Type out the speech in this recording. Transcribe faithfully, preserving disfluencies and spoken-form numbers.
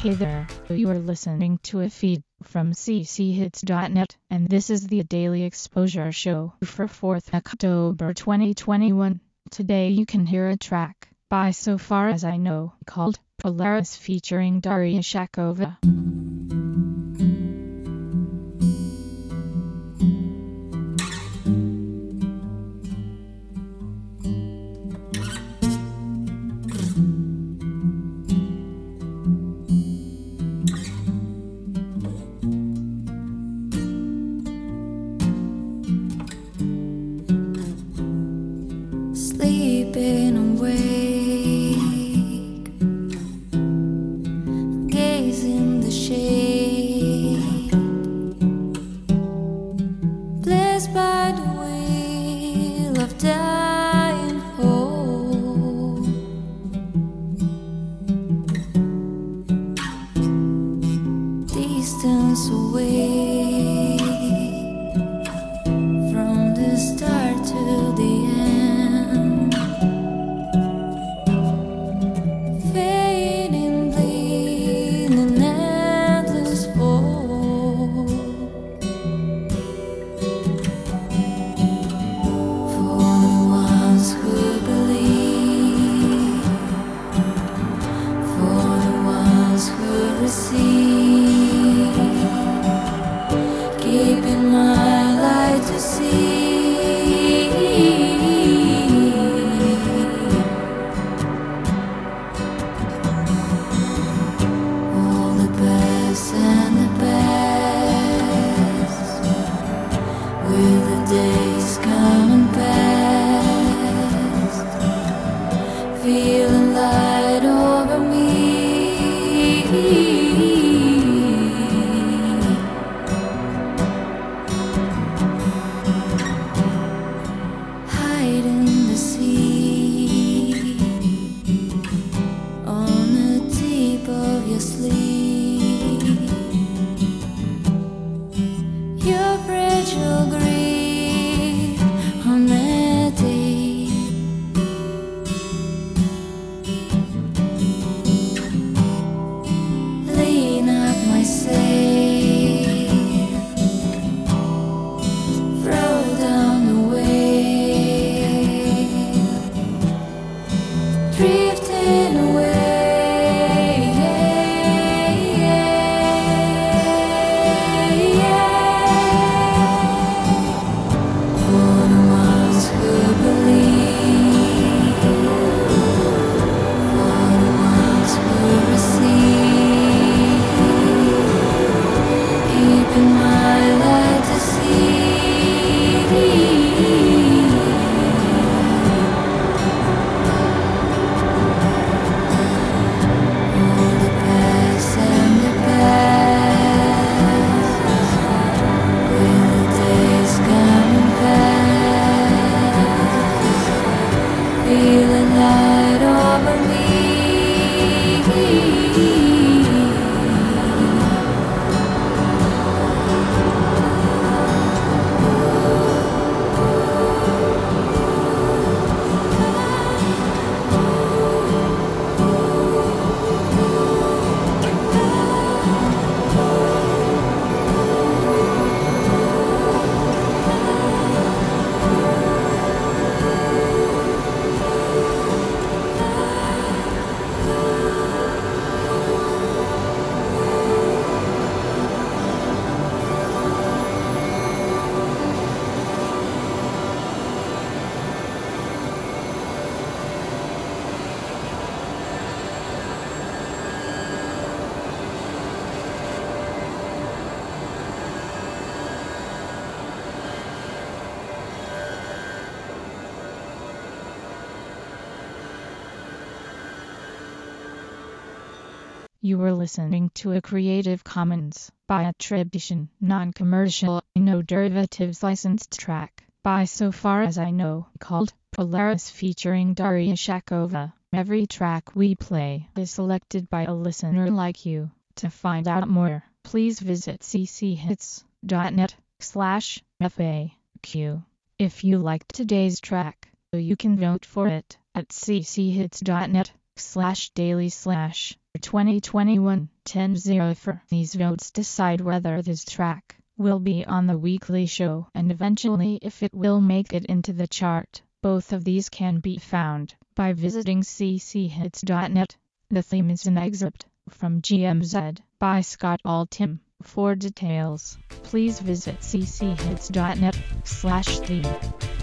Hey there, you are listening to a feed from c c hits dot net, and this is the Daily Exposure Show for fourth October twenty twenty-one. Today you can hear a track by So Far As I Know called Polaris featuring Daria Shakova. Sleeping awake, gaze in the shade, blessed by the wheel of dying hope. Distance away from the start to the end. Keeping my light to see all the best and the best, with the days coming past, feeling light over me. Your fragile grief on that day, laying up my sail, throw down the whale, drifting away. Feeling light over me. You were listening to a Creative Commons by attribution, non-commercial, no derivatives licensed track by So Far As I Know called Polaris featuring Daria Shakova. Every track we play is selected by a listener like you. To find out more, please visit c c hits dot net slash F A Q. If you liked today's track, you can vote for it at c c hits dot net slash daily slash twenty twenty-one. ten oh four. These votes decide whether this track will be on the weekly show and eventually if it will make it into the chart. Both of these can be found by visiting c c hits dot net. The theme is an excerpt from G M Z by Scott Altham. For details, please visit c c hits dot net slash theme.